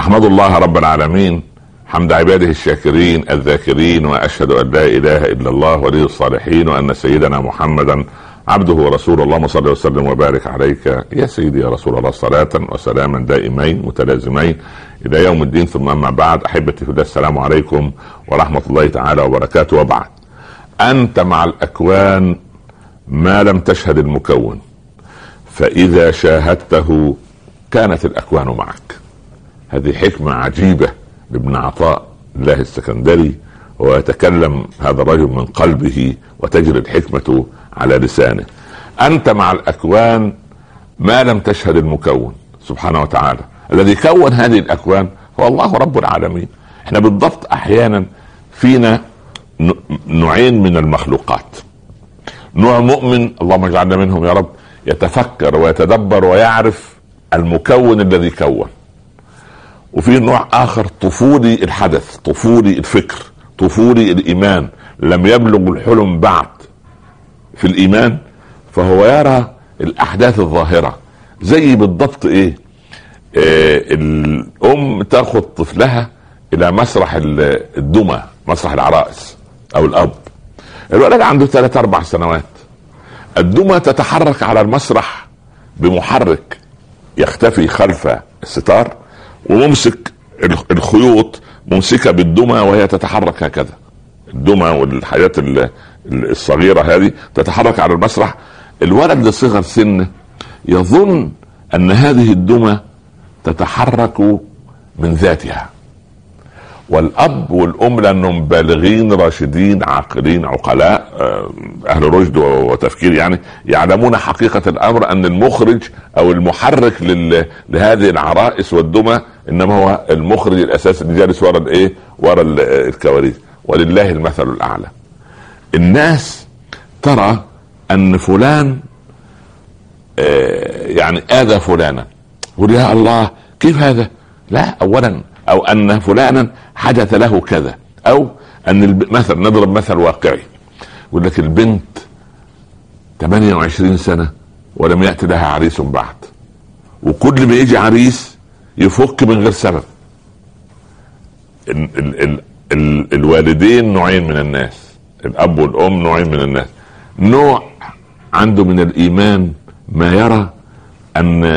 احمد الله رب العالمين حمد عباده الشاكرين الذاكرين، واشهد ان لا اله الا الله ولي الصالحين، وان سيدنا محمدا عبده ورسوله. اللهم صل وسلم وبارك عليك يا سيدي يا رسول الله، صلاة وسلاما دائمين متلازمين الى يوم الدين. ثم اما بعد، احبتي في الله، السلام عليكم ورحمة الله تعالى وبركاته. وبعد، انت مع الاكوان ما لم تشهد المكون، فاذا شاهدته كانت الاكوان معك. هذه حكمة عجيبة لابن عطاء الله السكندري، ويتكلم هذا الرجل من قلبه وتجري الحكمة على لسانه. أنت مع الأكوان ما لم تشهد المكون سبحانه وتعالى. الذي كون هذه الأكوان هو الله رب العالمين. احنا بالضبط أحيانا فينا نوعين من المخلوقات: نوع مؤمن، اللهم اجعلنا منهم يا رب، يتفكر ويتدبر ويعرف المكون الذي كون. وفي نوع آخر طفولي الحدث، طفولي الفكر، طفولي الإيمان، لم يبلغ الحلم بعد في الإيمان، فهو يرى الأحداث الظاهرة. زي بالضبط الأم تأخذ طفلها إلى مسرح الدمى، مسرح العرائس، أو الأب. الولد عنده 3-4 سنوات، الدمى تتحرك على المسرح بمحرك يختفي خلف الستار، وممسك الخيوط ممسكة بالدمى وهي تتحرك هكذا. الدمى والحياة الصغيرة هذه تتحرك على المسرح. الولد لصغر سنه يظن أن هذه الدمى تتحرك من ذاتها، والأب والأم لأنهم بالغين راشدين عاقلين عقلاء أهل رشد وتفكير، يعني يعلمون حقيقة الأمر أن المخرج أو المحرك لهذه العرائس والدمى إنما هو المخرج الأساسي اللي جالس ورا الكواليس. ولله المثل الأعلى. الناس ترى أن فلان يعني آذى فلانا، يقول يا الله كيف هذا؟ لا، أولا أو أن فلانا حدث له كذا، أو أن مثلا نضرب مثل واقعي، يقول لك البنت 28 سنة ولم يأتي لها عريس بعد، وكل ما يجي عريس يفك من غير سبب. الوالدين نوعين من الناس، الأب والأم نوعين من الناس. نوع عنده من الإيمان ما يرى أن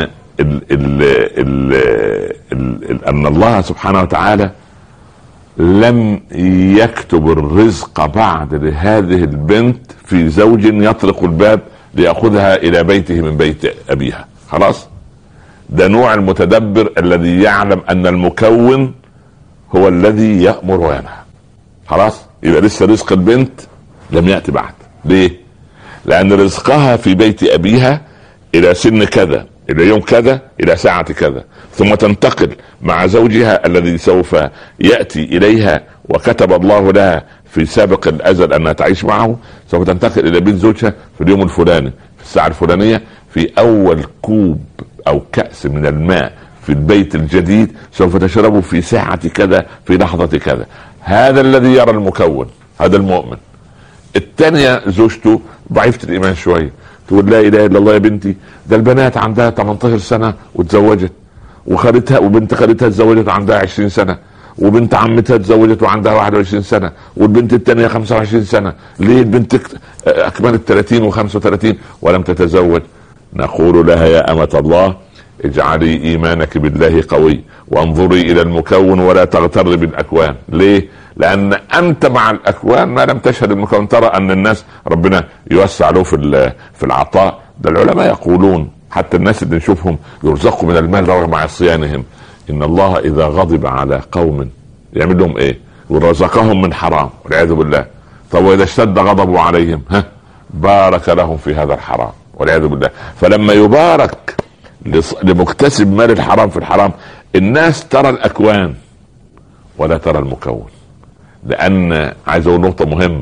أن الله سبحانه وتعالى لم يكتب الرزق بعد لهذه البنت في زوج يطرق الباب ليأخذها إلى بيته من بيت أبيها. خلاص، ده نوع المتدبر الذي يعلم أن المكون هو الذي يأمر وينهى. خلاص، يبقى لسه رزق البنت لم يأتي بعد. ليه؟ لأن رزقها في بيت أبيها إلى سن كذا، إلى يوم كذا، إلى ساعة كذا، ثم تنتقل مع زوجها الذي سوف يأتي إليها وكتب الله لها في سابق الأزل أنها تعيش معه. سوف تنتقل إلى بيت زوجها في اليوم الفلاني، في الساعة الفلانية، في أول كوب أو كأس من الماء في البيت الجديد سوف تشربه في ساعة كذا، في لحظة كذا. هذا الذي يرى المكون، هذا المؤمن. الثانية زوجته ضعيفة الإيمان شوية، تقول لا إله إلا الله يا بنتي، ده البنات عندها 18 سنة وتزوجت، وخالتها وبنت خالتها تزوجت عندها 20 سنة، وبنت عمتها تزوجت وعندها 21 سنة، والبنت الثانية 25 سنة. ليه البنت أكملت 30 و35 ولم تتزوج؟ نقول لها يا أمة الله اجعلي إيمانك بالله قوي، وانظري إلى المكون ولا تغتر بالأكوان. ليه؟ لأن أنت مع الأكوان ما لم تشهد المكون. ترى أن الناس ربنا يوسع له في العطاء. ده العلماء يقولون حتى الناس اللي نشوفهم يرزقوا من المال رغم عصيانهم، إن الله إذا غضب على قوم يعمل لهم ورزقهم من حرام والعياذ بالله. طب وإذا اشتد غضبه عليهم بارك لهم في هذا الحرام والعياذ بالله. فلما يبارك لمكتسب مال الحرام في الحرام، الناس ترى الأكوان ولا ترى المكون. لأن عايز أقول نقطة مهمة: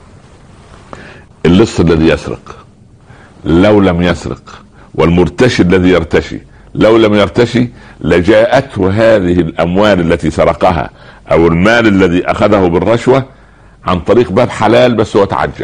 اللص الذي يسرق لو لم يسرق، والمرتشي الذي يرتشي لو لم يرتشي، لجاءته هذه الأموال التي سرقها أو المال الذي أخذه بالرشوة عن طريق باب حلال، بس هو تعجل.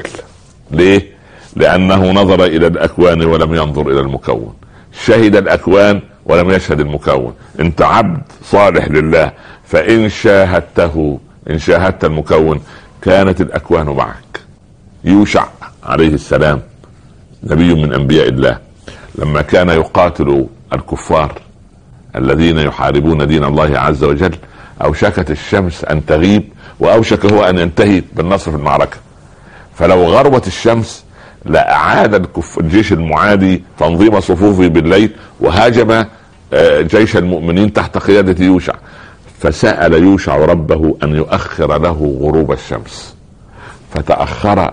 ليه؟ لأنه نظر إلى الأكوان ولم ينظر إلى المكون. شهد الأكوان ولم يشهد المكون. انت عبد صالح لله، فان شاهدته، ان شاهدت المكون كانت الاكوان معك. يوشع عليه السلام نبي من انبياء الله، لما كان يقاتل الكفار الذين يحاربون دين الله عز وجل، اوشكت الشمس ان تغيب، واوشك هو ان ينتهي بالنصر في المعركة. فلو غربت الشمس لأعاد الجيش المعادي تنظيم صفوفه بالليل، وهاجم جيش المؤمنين تحت قيادة يوشع. فسأل يوشع ربه أن يؤخر له غروب الشمس، فتأخر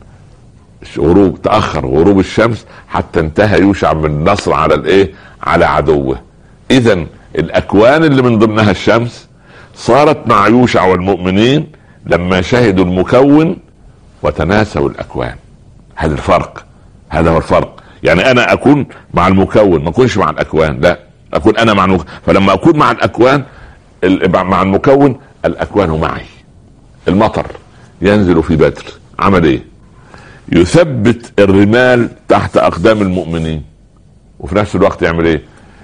غروب الشمس حتى انتهى يوشع بالنصر على على عدوه. إذن الأكوان اللي من ضمنها الشمس صارت مع يوشع والمؤمنين لما شهدوا المكون وتناسوا الأكوان. هذا الفرق، هذا هو الفرق. يعني أنا أكون مع المكون، ما أكونش مع الأكوان، لا أكون أنا مع المكون. فلما أكون مع الأكوان مع المكون، الأكوان معي. المطر ينزل في بدر، عمل إيه؟ يثبت الرمال تحت أقدام المؤمنين، وفي نفس الوقت يعمل إيه؟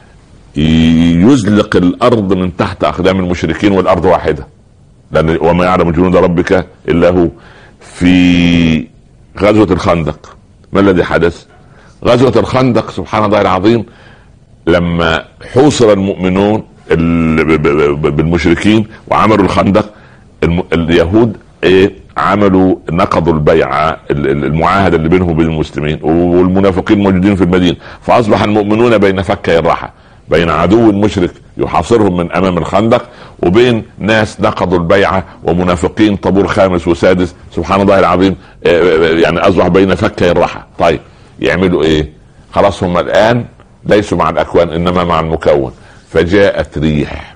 يزلق الأرض من تحت أقدام المشركين، والأرض واحدة، لأن وما يعلم جنود ربك إلا هو. في غزوة الخندق ما الذي حدث؟ غزوة الخندق سبحان الله العظيم، لما حوصر المؤمنون بالمشركين وعملوا الخندق، اليهود عملوا نقضوا البيعة المعاهدة اللي بينهم وبين المسلمين، والمنافقين موجودين في المدينة، فأصبح المؤمنون بين فكي الراحة، بين عدو مشرك يحاصرهم من امام الخندق، وبين ناس نقضوا البيعة ومنافقين طابور خامس وسادس، سبحان الله العظيم، يعني اصبح بين فكي الراحة. طيب يعملوا ايه؟ خلاص هم الان ليسوا مع الاكوان انما مع المكون. فجاءت ريح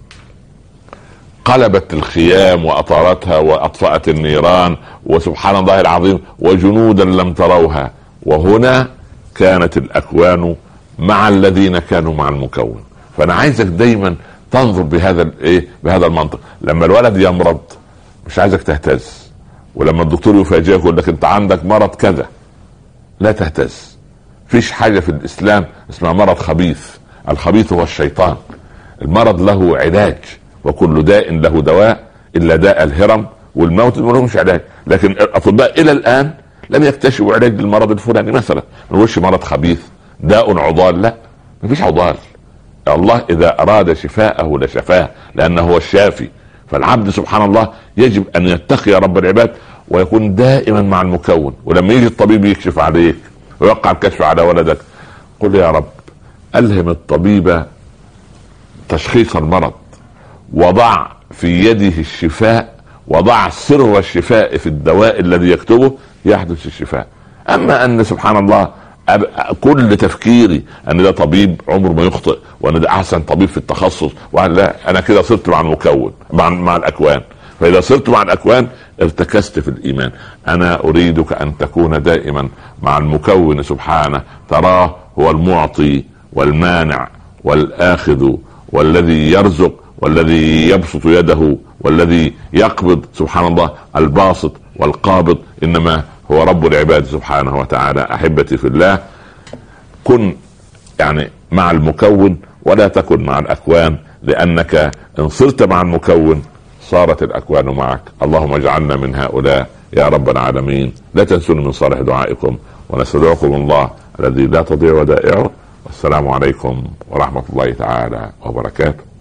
قلبت الخيام واطارتها واطفأت النيران، وسبحان الله العظيم، وجنودا لم تروها. وهنا كانت الاكوان مع الذين كانوا مع المكون. فانا عايزك دايما تنظر بهذا المنطق. لما الولد يمرض مش عايزك تهتز، ولما الدكتور يفاجئك يقول لك انت عندك مرض كذا، لا تهتز. فيش حاجة في الاسلام اسمها مرض خبيث، الخبيث هو الشيطان. المرض له علاج، وكل داء له دواء الا داء الهرم والموت ما لهمش علاج. لكن الاطباء الى الان لم يكتشفوا علاج للمرض الفلاني. مثلا ما هوش مرض خبيث داء عضال، لا مفيش عضال. الله اذا اراد شفاءه لشفاه، لانه هو الشافي. فالعبد سبحان الله يجب ان يتقي رب العباد ويكون دائما مع المكون. ولما يجي الطبيب يكشف عليك ويوقع الكشف على ولدك، قل يا رب الهم الطبيب تشخيص المرض، وضع في يده الشفاء، وضع سر الشفاء في الدواء الذي يكتبه، يحدث الشفاء. اما ان سبحان الله كل تفكيري ان ده طبيب عمره ما يخطئ، وان ده احسن طبيب في التخصص، لا، انا كده صرت مع المكون، مع الاكوان. فاذا صرت مع الاكوان ارتكست في الايمان. انا اريدك ان تكون دائما مع المكون سبحانه، تراه هو المعطي والمانع والاخذ والذي يرزق والذي يبسط يده والذي يقبض، سبحان الله، الباسط والقابض، انما هو رب العباد سبحانه وتعالى. احبتي في الله، كن يعني مع المكون ولا تكن مع الاكوان، لانك ان صرت مع المكون صارت الاكوان معك. اللهم اجعلنا من هؤلاء يا رب العالمين. لا تنسوني من صالح دعائكم، ونستودعكم الله الذي لا تضيع ودائعه. والسلام عليكم ورحمة الله تعالى وبركاته.